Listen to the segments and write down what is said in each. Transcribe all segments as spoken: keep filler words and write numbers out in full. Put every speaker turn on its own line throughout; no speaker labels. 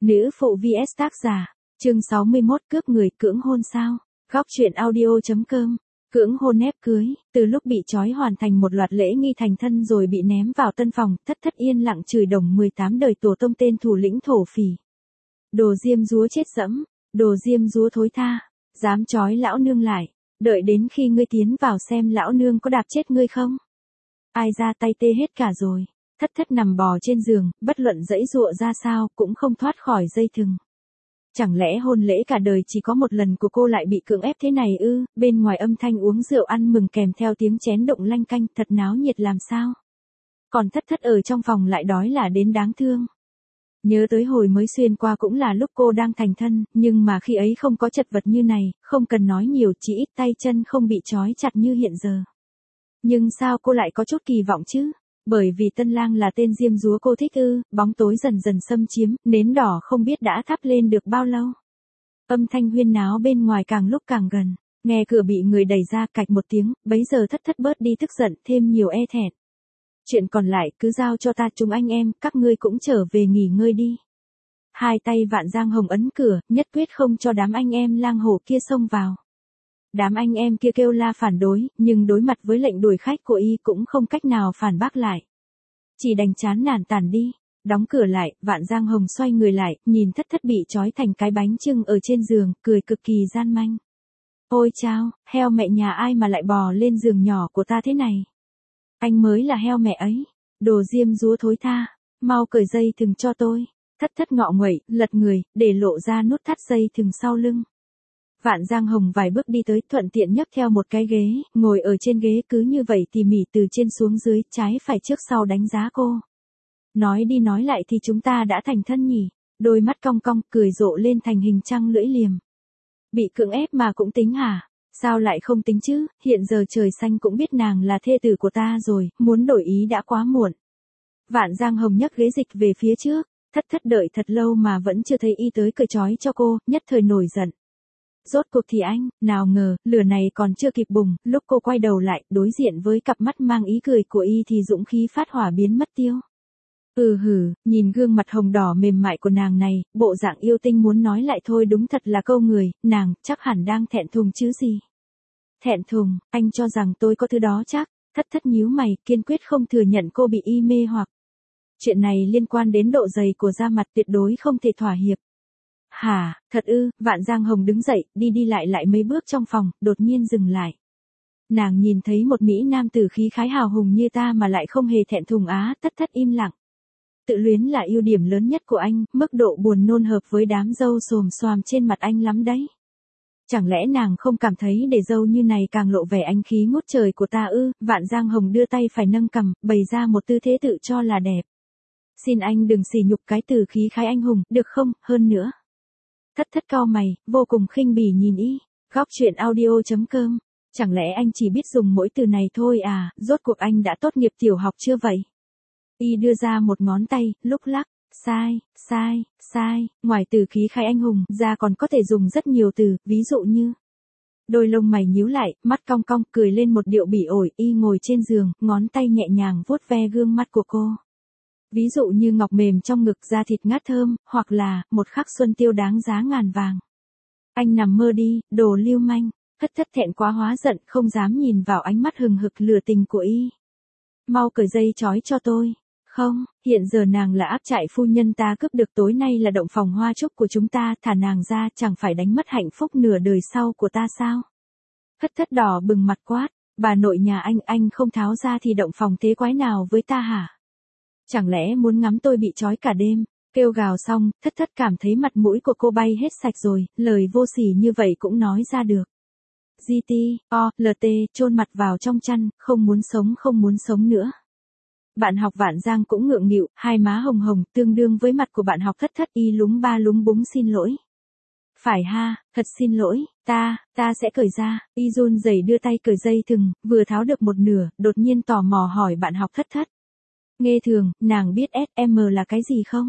Nữ phụ vs tác giả. Chương sáu mươi mốt cướp người cưỡng hôn sao? Góc truyện audio.com. Cưỡng hôn ép cưới, từ lúc bị trói hoàn thành một loạt lễ nghi thành thân rồi bị ném vào tân phòng, Thất Thất yên lặng chửi đồng mười tám đời tổ tông tên thủ lĩnh thổ phỉ. Đồ diêm dúa chết dẫm, đồ diêm dúa thối tha, dám trói lão nương lại, đợi đến khi ngươi tiến vào xem lão nương có đạp chết ngươi không? Ai ra tay tê hết cả rồi. Thất Thất nằm bò trên giường, bất luận dãy dụa ra sao cũng không thoát khỏi dây thừng. Chẳng lẽ hôn lễ cả đời chỉ có một lần của cô lại bị cưỡng ép thế này ư? Bên ngoài âm thanh uống rượu ăn mừng kèm theo tiếng chén đụng lanh canh, thật náo nhiệt làm sao? Còn Thất Thất ở trong phòng lại đói là đến đáng thương. Nhớ tới hồi mới xuyên qua cũng là lúc cô đang thành thân, nhưng mà khi ấy không có chật vật như này, không cần nói nhiều, chỉ ít tay chân không bị trói chặt như hiện giờ. Nhưng sao cô lại có chút kỳ vọng chứ? Bởi vì tân lang là tên diêm dúa cô thích ư? Bóng tối dần dần xâm chiếm, nến đỏ không biết đã thắp lên được bao lâu. Âm thanh huyên náo bên ngoài càng lúc càng gần, nghe cửa bị người đẩy ra cạch một tiếng, bấy giờ Thất Thất bớt đi tức giận, thêm nhiều e thẹn. Chuyện còn lại cứ giao cho ta, chúng anh em, các ngươi cũng trở về nghỉ ngơi đi. Hai tay Vạn Giang Hồng ấn cửa, nhất quyết không cho đám anh em lang hổ kia xông vào. Đám anh em kia kêu la phản đối, nhưng đối mặt với lệnh đuổi khách của y cũng không cách nào phản bác lại. Chỉ đành chán nản tản đi, đóng cửa lại, Vạn Giang Hồng xoay người lại, nhìn Thất Thất bị trói thành cái bánh chưng ở trên giường, cười cực kỳ gian manh. Ôi chao, heo mẹ nhà ai mà lại bò lên giường nhỏ của ta thế này? Anh mới là heo mẹ ấy, đồ diêm dúa thối tha, mau cởi dây thừng cho tôi. Thất Thất ngọ nguậy, lật người, để lộ ra nút thắt dây thừng sau lưng. Vạn Giang Hồng vài bước đi tới, thuận tiện nhấc theo một cái ghế, ngồi ở trên ghế cứ như vậy tỉ mỉ từ trên xuống dưới, trái phải trước sau đánh giá cô. Nói đi nói lại thì chúng ta đã thành thân nhỉ? Đôi mắt cong cong, cười rộ lên thành hình trăng lưỡi liềm. Bị cưỡng ép mà cũng tính hả? Sao lại không tính chứ, hiện giờ trời xanh cũng biết nàng là thê tử của ta rồi, muốn đổi ý đã quá muộn. Vạn Giang Hồng nhấc ghế dịch về phía trước, Thất Thất đợi thật lâu mà vẫn chưa thấy y tới cởi trói cho cô, nhất thời nổi giận. Rốt cuộc thì anh, nào ngờ, lửa này còn chưa kịp bùng, lúc cô quay đầu lại, đối diện với cặp mắt mang ý cười của y thì dũng khí phát hỏa biến mất tiêu. Ừ hử, nhìn gương mặt hồng đỏ mềm mại của nàng này, bộ dạng yêu tinh muốn nói lại thôi đúng thật là câu người, nàng, chắc hẳn đang thẹn thùng chứ gì. Thẹn thùng, anh cho rằng tôi có thứ đó chắc? Thất Thất nhíu mày, kiên quyết không thừa nhận cô bị y mê hoặc. Chuyện này liên quan đến độ dày của da mặt, tuyệt đối không thể thỏa hiệp. Hả, thật ư? Vạn Giang Hồng đứng dậy, đi đi lại lại mấy bước trong phòng, đột nhiên dừng lại. Nàng nhìn thấy một mỹ nam tử khí khái hào hùng như ta mà lại không hề thẹn thùng á. Thất Thất im lặng. Tự luyến là ưu điểm lớn nhất của anh, mức độ buồn nôn hợp với đám râu xồm xoàm trên mặt anh lắm đấy. Chẳng lẽ nàng không cảm thấy để râu như này càng lộ vẻ anh khí ngút trời của ta ư? Vạn Giang Hồng đưa tay phải nâng cằm, bày ra một tư thế tự cho là đẹp. Xin anh đừng sỉ nhục cái từ khí khái anh hùng, được không? Hơn nữa. Thất Thất cau mày, vô cùng khinh bỉ nhìn y. Góc truyện audio.com. Chẳng lẽ anh chỉ biết dùng mỗi từ này thôi à? Rốt cuộc anh đã tốt nghiệp tiểu học chưa vậy? Y đưa ra một ngón tay, lúc lắc. Sai, sai, sai, ngoài từ khí khái anh hùng ra còn có thể dùng rất nhiều từ, ví dụ như. Đôi lông mày nhíu lại, mắt cong cong, cười lên một điệu bỉ ổi, y ngồi trên giường, ngón tay nhẹ nhàng vuốt ve gương mặt của cô. Ví dụ như ngọc mềm trong ngực, da thịt ngát thơm, hoặc là, một khắc xuân tiêu đáng giá ngàn vàng. Anh nằm mơ đi, đồ lưu manh. Thất Thất thẹn quá hóa giận, không dám nhìn vào ánh mắt hừng hực lửa tình của y. Mau cởi dây trói cho tôi. Không, hiện giờ nàng là áp trại phu nhân ta cướp được, tối nay là động phòng hoa trúc của chúng ta, thả nàng ra chẳng phải đánh mất hạnh phúc nửa đời sau của ta sao? Thất Thất đỏ bừng mặt quát, bà nội nhà anh, anh không tháo ra thì động phòng thế quái nào với ta hả? Chẳng lẽ muốn ngắm tôi bị trói cả đêm? Kêu gào xong, Thất Thất cảm thấy mặt mũi của cô bay hết sạch rồi, lời vô sỉ như vậy cũng nói ra được. giê tê, o, lờ tê, chôn mặt vào trong chăn, không muốn sống không muốn sống nữa. Bạn học Vạn Giang cũng ngượng nghịu, hai má hồng hồng, tương đương với mặt của bạn học Thất Thất, y lúng ba lúng búng xin lỗi. Phải ha, thật xin lỗi, ta, ta sẽ cởi ra, y run rẩy đưa tay cởi dây thừng, vừa tháo được một nửa, đột nhiên tò mò hỏi bạn học Thất Thất. Nghe thường, nàng biết ét em là cái gì không?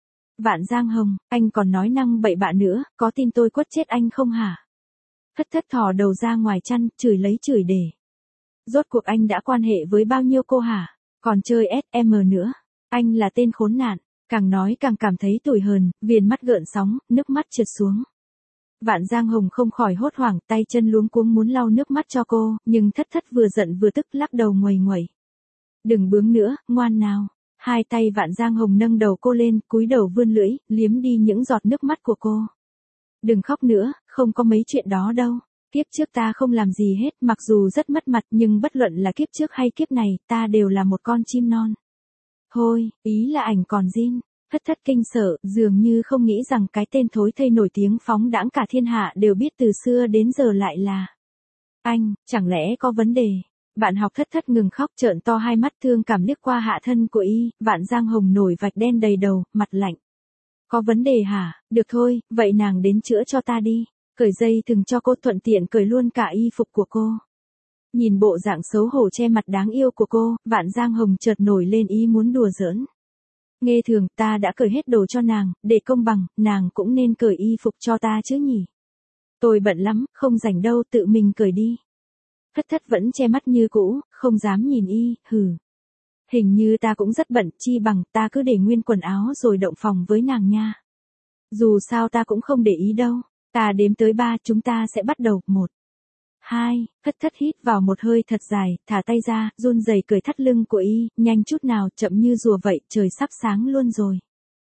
Vạn Giang Hồng, anh còn nói năng bậy bạ nữa, có tin tôi quất chết anh không hả? Thất Thất thò đầu ra ngoài chăn, chửi lấy chửi để. Rốt cuộc anh đã quan hệ với bao nhiêu cô hả? Còn chơi ét em nữa. Anh là tên khốn nạn. Càng nói càng cảm thấy tủi hờn, viền mắt gợn sóng, nước mắt trượt xuống. Vạn Giang Hồng không khỏi hốt hoảng, tay chân luống cuống muốn lau nước mắt cho cô, nhưng Thất Thất vừa giận vừa tức lắc đầu nguầy nguẩy. Đừng bướng nữa, ngoan nào. Hai tay Vạn Giang Hồng nâng đầu cô lên, cúi đầu vươn lưỡi, liếm đi những giọt nước mắt của cô. Đừng khóc nữa, không có mấy chuyện đó đâu. Kiếp trước ta không làm gì hết, mặc dù rất mất mặt nhưng bất luận là kiếp trước hay kiếp này, ta đều là một con chim non. Thôi, ý là ảnh còn zin. Thất Thất kinh sợ, dường như không nghĩ rằng cái tên thối thây nổi tiếng phóng đãng cả thiên hạ đều biết từ xưa đến giờ lại là anh, chẳng lẽ có vấn đề? Bạn học Thất Thất ngừng khóc, trợn to hai mắt thương cảm liếc qua hạ thân của y, Vạn Giang Hồng nổi vạch đen đầy đầu, mặt lạnh. Có vấn đề hả? Được thôi, vậy nàng đến chữa cho ta đi. Cởi dây thừng cho cô, thuận tiện cởi luôn cả y phục của cô. Nhìn bộ dạng xấu hổ che mặt đáng yêu của cô, Vạn Giang Hồng chợt nổi lên ý muốn đùa giỡn. Nghe thường, ta đã cởi hết đồ cho nàng, để công bằng, nàng cũng nên cởi y phục cho ta chứ nhỉ. Tôi bận lắm, không rảnh đâu, tự mình cởi đi. Thất Thất vẫn che mắt như cũ, không dám nhìn y, hừ. Hình như ta cũng rất bận, chi bằng ta cứ để nguyên quần áo rồi động phòng với nàng nha. Dù sao ta cũng không để ý đâu. Ta đếm tới ba, chúng ta sẽ bắt đầu. Một, hai, Thất Thất hít vào một hơi thật dài, thả tay ra, run rẩy cởi thắt lưng của y, nhanh chút nào, chậm như rùa vậy, trời sắp sáng luôn rồi.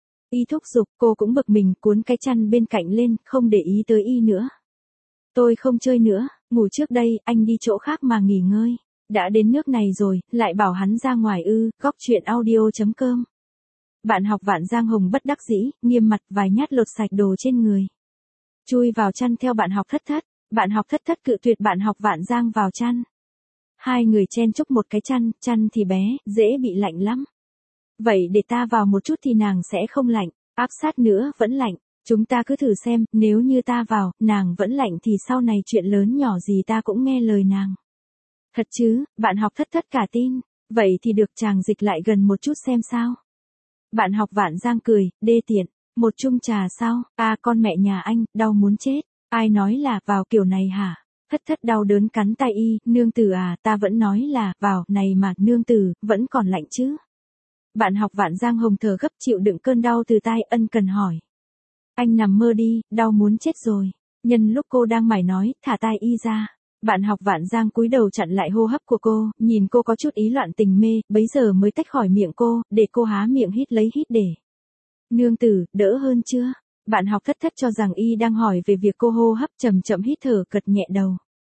Y thúc giục, cô cũng bực mình, cuốn cái chăn bên cạnh lên, không để ý tới y nữa. Tôi không chơi nữa, ngủ trước đây, anh đi chỗ khác mà nghỉ ngơi. Đã đến nước này rồi, lại bảo hắn ra ngoài ư, góc chuyện audio chấm com. Bạn học Vạn Giang Hồng bất đắc dĩ, nghiêm mặt, vài nhát lột sạch đồ trên người. Chui vào chăn theo bạn học Thất Thất. Bạn học Thất Thất cự tuyệt bạn học Vạn Giang vào chăn. Hai người chen chúc một cái chăn, chăn thì bé, dễ bị lạnh lắm. Vậy để ta vào một chút thì nàng sẽ không lạnh, áp sát nữa vẫn lạnh. Chúng ta cứ thử xem, nếu như ta vào, nàng vẫn lạnh thì sau này chuyện lớn nhỏ gì ta cũng nghe lời nàng. Thật chứ, bạn học Thất Thất cả tin. Vậy thì được, chàng dịch lại gần một chút xem sao. Bạn học Vạn Giang cười, đê tiện. Một chung trà sao? À, con mẹ nhà anh, đau muốn chết. Ai nói là vào kiểu này hả? Thất Thất đau đớn cắn tay y, nương tử à, ta vẫn nói là, vào, này mà, nương tử, vẫn còn lạnh chứ. Bạn học Vạn Giang Hồng thở gấp chịu đựng cơn đau từ tai, ân cần hỏi. Anh nằm mơ đi, đau muốn chết rồi. Nhân lúc cô đang mải nói, thả tai y ra. Bạn học Vạn Giang cúi đầu chặn lại hô hấp của cô, nhìn cô có chút ý loạn tình mê, bấy giờ mới tách khỏi miệng cô, để cô há miệng hít lấy hít để. Nương tử, đỡ hơn chưa? Bạn học Thất Thất cho rằng y đang hỏi về việc cô hô hấp, chậm chậm hít thở, cật nhẹ đầu.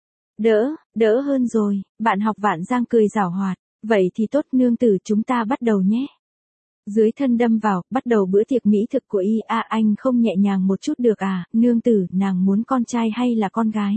Đỡ, đỡ hơn rồi. Bạn học Vạn Giang cười giảo hoạt. Vậy thì tốt, nương tử, chúng ta bắt đầu nhé. Dưới thân đâm vào, bắt đầu bữa tiệc mỹ thực của y. À, anh không nhẹ nhàng một chút được à, nương tử, nàng muốn con trai hay là con gái?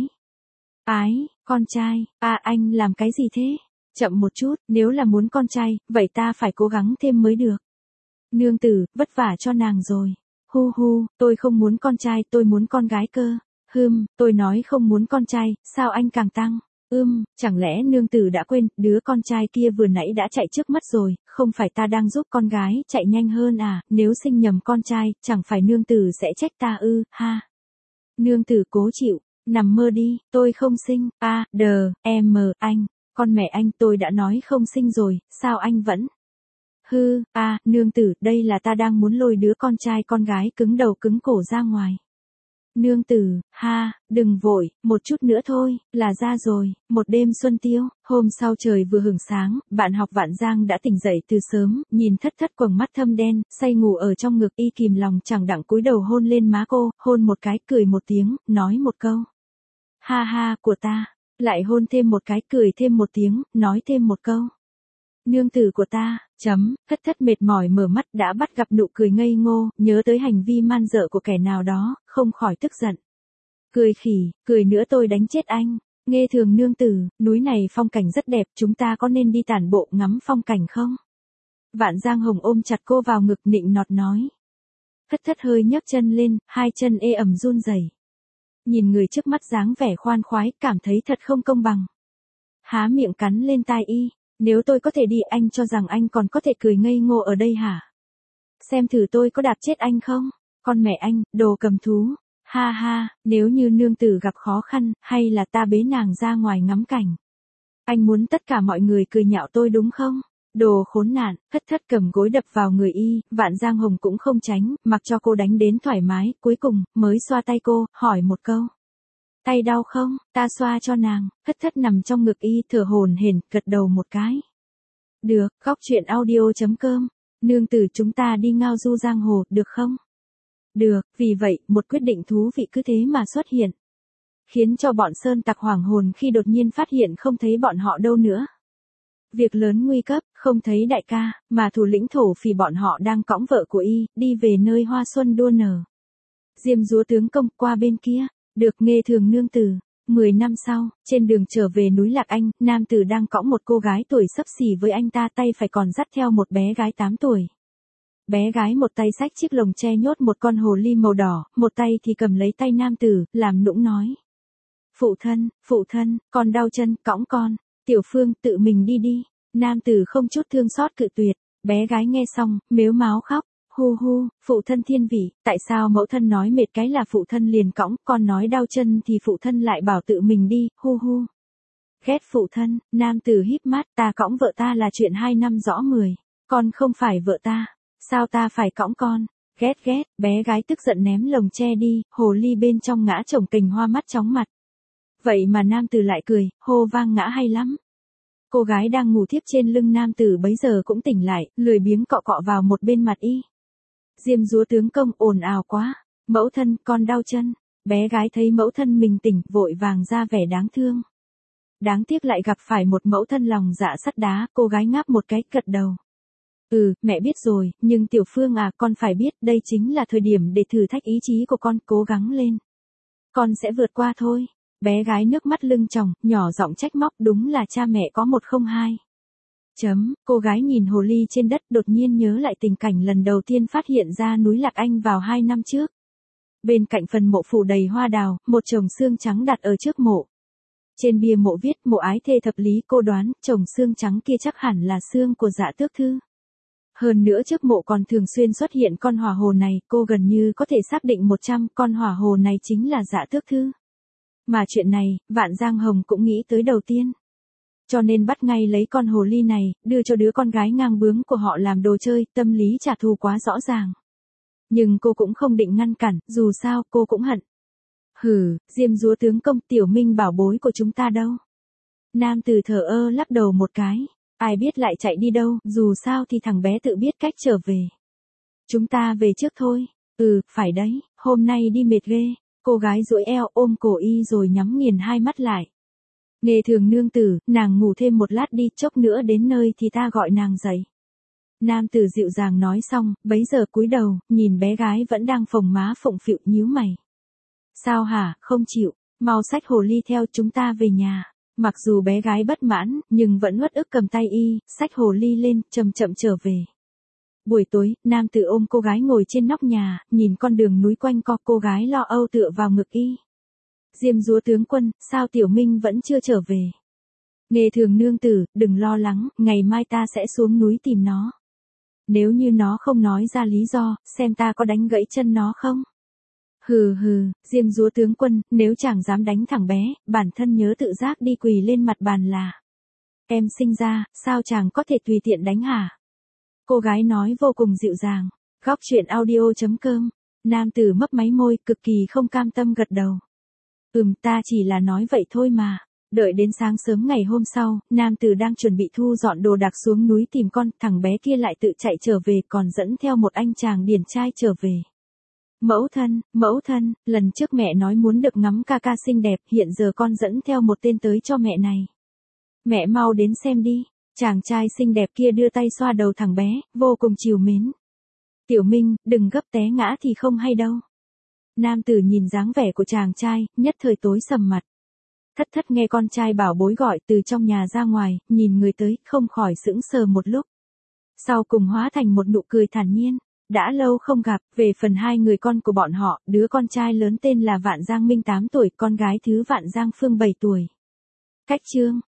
Ái, con trai. À, anh làm cái gì thế? Chậm một chút, nếu là muốn con trai, vậy ta phải cố gắng thêm mới được. Nương tử, vất vả cho nàng rồi. Hu hu, tôi không muốn con trai, tôi muốn con gái cơ. Hừm, tôi nói không muốn con trai, sao anh càng tăng? Ưm, chẳng lẽ nương tử đã quên, đứa con trai kia vừa nãy đã chạy trước mắt rồi, không phải ta đang giúp con gái chạy nhanh hơn à, nếu sinh nhầm con trai, chẳng phải nương tử sẽ trách ta ư, ha. Nương tử cố chịu, nằm mơ đi, tôi không sinh, a, đờ, em, anh, con mẹ anh, tôi đã nói không sinh rồi, sao anh vẫn... Hư, a, à, nương tử, đây là ta đang muốn lôi đứa con trai con gái cứng đầu cứng cổ ra ngoài. Nương tử, ha, đừng vội, một chút nữa thôi, là ra rồi. Một đêm xuân tiêu, hôm sau trời vừa hửng sáng, bạn học Vạn Giang đã tỉnh dậy từ sớm, nhìn Thất Thất quầng mắt thâm đen, say ngủ ở trong ngực y, kìm lòng chẳng đặng cúi đầu hôn lên má cô, hôn một cái, cười một tiếng, nói một câu. Ha ha, của ta, lại hôn thêm một cái, cười thêm một tiếng, nói thêm một câu. Nương tử của ta, chấm, Thất Thất mệt mỏi mở mắt đã bắt gặp nụ cười ngây ngô, nhớ tới hành vi man dợ của kẻ nào đó, không khỏi tức giận. Cười khỉ, cười nữa tôi đánh chết anh. Nghe thường nương tử, núi này phong cảnh rất đẹp, chúng ta có nên đi tản bộ ngắm phong cảnh không? Vạn Giang Hồng ôm chặt cô vào ngực nịnh nọt nói. Thất Thất hơi nhấc chân lên, hai chân ê ẩm run rẩy. Nhìn người trước mắt dáng vẻ khoan khoái, cảm thấy thật không công bằng. Há miệng cắn lên tai y. Nếu tôi có thể đi, anh cho rằng anh còn có thể cười ngây ngô ở đây hả? Xem thử tôi có đạp chết anh không? Con mẹ anh, đồ cầm thú. Ha ha, nếu như nương tử gặp khó khăn, hay là ta bế nàng ra ngoài ngắm cảnh. Anh muốn tất cả mọi người cười nhạo tôi đúng không? Đồ khốn nạn, thất thất cầm gối đập vào người y, Vạn Giang Hồng cũng không tránh, mặc cho cô đánh đến thoải mái, cuối cùng, mới xoa tay cô, hỏi một câu. Tay đau không, ta xoa cho nàng, thất thất nằm trong ngực y, thở hổn hển, gật đầu một cái. Được, góc chuyện audio.com, nương tử chúng ta đi ngao du giang hồ, được không? Được, vì vậy, một quyết định thú vị cứ thế mà xuất hiện. Khiến cho bọn sơn tặc hoảng hồn khi đột nhiên phát hiện không thấy bọn họ đâu nữa. Việc lớn nguy cấp, không thấy đại ca, mà thủ lĩnh thổ phỉ bọn họ đang cõng vợ của y, đi về nơi hoa xuân đua nở. Diêm Dúa tướng công qua bên kia, được Nghê Thường nương tử. Mười năm sau, trên đường trở về núi Lạc Anh, nam tử đang cõng một cô gái tuổi xấp xỉ với anh ta, tay phải còn dắt theo một bé gái tám tuổi. Bé gái một tay xách chiếc lồng tre nhốt một con hồ ly màu đỏ, một tay thì cầm lấy tay nam tử, làm nũng nói. Phụ thân, phụ thân, con đau chân, cõng con. Tiểu Phương, tự mình đi đi. Nam tử không chút thương xót cự tuyệt. Bé gái nghe xong, mếu máo khóc. Hu hu, phụ thân thiên vị, tại sao mẫu thân nói mệt cái là phụ thân liền cõng, con nói đau chân thì phụ thân lại bảo tự mình đi, hu hu. Ghét phụ thân, nam tử híp mắt, ta cõng vợ ta là chuyện hai năm rõ mười. Con không phải vợ ta, sao ta phải cõng con? Ghét ghét, bé gái tức giận ném lồng tre đi, hồ ly bên trong ngã chồng cành hoa mắt chóng mặt. Vậy mà nam tử lại cười, hô vang ngã hay lắm. Cô gái đang ngủ thiếp trên lưng nam tử bấy giờ cũng tỉnh lại, lười biếng cọ cọ vào một bên mặt y. Diêm Dúa tướng công ồn ào quá, mẫu thân, con đau chân. Bé gái thấy mẫu thân mình tỉnh, vội vàng ra vẻ đáng thương. Đáng tiếc lại gặp phải một mẫu thân lòng dạ sắt đá, cô gái ngáp một cái, gật đầu. Ừ, mẹ biết rồi, nhưng Tiểu Phương à, con phải biết, đây chính là thời điểm để thử thách ý chí của con, cố gắng lên. Con sẽ vượt qua thôi. Bé gái nước mắt lưng tròng, nhỏ giọng trách móc, đúng là cha mẹ có một không hai. Chấm, cô gái nhìn hồ ly trên đất, đột nhiên nhớ lại tình cảnh lần đầu tiên phát hiện ra núi Lạc Anh vào hai năm trước. Bên cạnh phần mộ phủ đầy hoa đào, một chồng xương trắng đặt ở trước mộ. Trên bia mộ viết, mộ ái thê thập lý, cô đoán, chồng xương trắng kia chắc hẳn là xương của Dạ Tước Thư. Hơn nữa trước mộ còn thường xuyên xuất hiện con hỏa hồ này, cô gần như có thể xác định một trăm con hỏa hồ này chính là Dạ Tước Thư. Mà chuyện này, Vạn Giang Hồng cũng nghĩ tới đầu tiên. Cho nên bắt ngay lấy con hồ ly này, đưa cho đứa con gái ngang bướng của họ làm đồ chơi, tâm lý trả thù quá rõ ràng. Nhưng cô cũng không định ngăn cản, dù sao, cô cũng hận. Hừ, Diêm Dúa tướng công, Tiểu Minh bảo bối của chúng ta đâu? Nam tử thờ ơ lắc đầu một cái, ai biết lại chạy đi đâu, dù sao thì thằng bé tự biết cách trở về. Chúng ta về trước thôi. Ừ, phải đấy, hôm nay đi mệt ghê. Cô gái duỗi eo ôm cổ y rồi nhắm nghiền hai mắt lại. Nghê Thường nương tử, nàng ngủ thêm một lát đi, chốc nữa đến nơi thì ta gọi nàng dậy. Nam tử dịu dàng nói xong, bấy giờ cúi đầu, nhìn bé gái vẫn đang phồng má phụng phịu, nhíu mày. Sao hả, không chịu, mau xách hồ ly theo chúng ta về nhà. Mặc dù bé gái bất mãn, nhưng vẫn uất ức cầm tay y, xách hồ ly lên, chậm chậm trở về. Buổi tối, nam tử ôm cô gái ngồi trên nóc nhà, nhìn con đường núi quanh co, cô gái lo âu tựa vào ngực y. Diêm Dúa tướng quân, sao Tiểu Minh vẫn chưa trở về? Nghê Thường nương tử, đừng lo lắng, ngày mai ta sẽ xuống núi tìm nó. Nếu như nó không nói ra lý do, xem ta có đánh gãy chân nó không? Hừ hừ, Diêm Dúa tướng quân, nếu chàng dám đánh thằng bé, bản thân nhớ tự giác đi quỳ lên mặt bàn là. Em sinh ra, sao chàng có thể tùy tiện đánh hả? Cô gái nói vô cùng dịu dàng. Góc chuyện audio.com, nam tử mấp máy môi, cực kỳ không cam tâm gật đầu. Ừm, ta chỉ là nói vậy thôi mà. Đợi đến sáng sớm ngày hôm sau, nam tử đang chuẩn bị thu dọn đồ đạc xuống núi tìm con, thằng bé kia lại tự chạy trở về, còn dẫn theo một anh chàng điển trai trở về. Mẫu thân, mẫu thân, lần trước mẹ nói muốn được ngắm ca ca xinh đẹp, hiện giờ con dẫn theo một tên tới cho mẹ này. Mẹ mau đến xem đi. Chàng trai xinh đẹp kia đưa tay xoa đầu thằng bé, vô cùng trìu mến. Tiểu Minh, đừng gấp té ngã thì không hay đâu. Nam tử nhìn dáng vẻ của chàng trai, nhất thời tối sầm mặt. Thất thất nghe con trai bảo bối gọi từ trong nhà ra ngoài, nhìn người tới, không khỏi sững sờ một lúc. Sau cùng hóa thành một nụ cười thản nhiên. Đã lâu không gặp, về phần hai người con của bọn họ, đứa con trai lớn tên là Vạn Giang Minh tám tuổi, con gái thứ Vạn Giang Phương bảy tuổi. Cách chương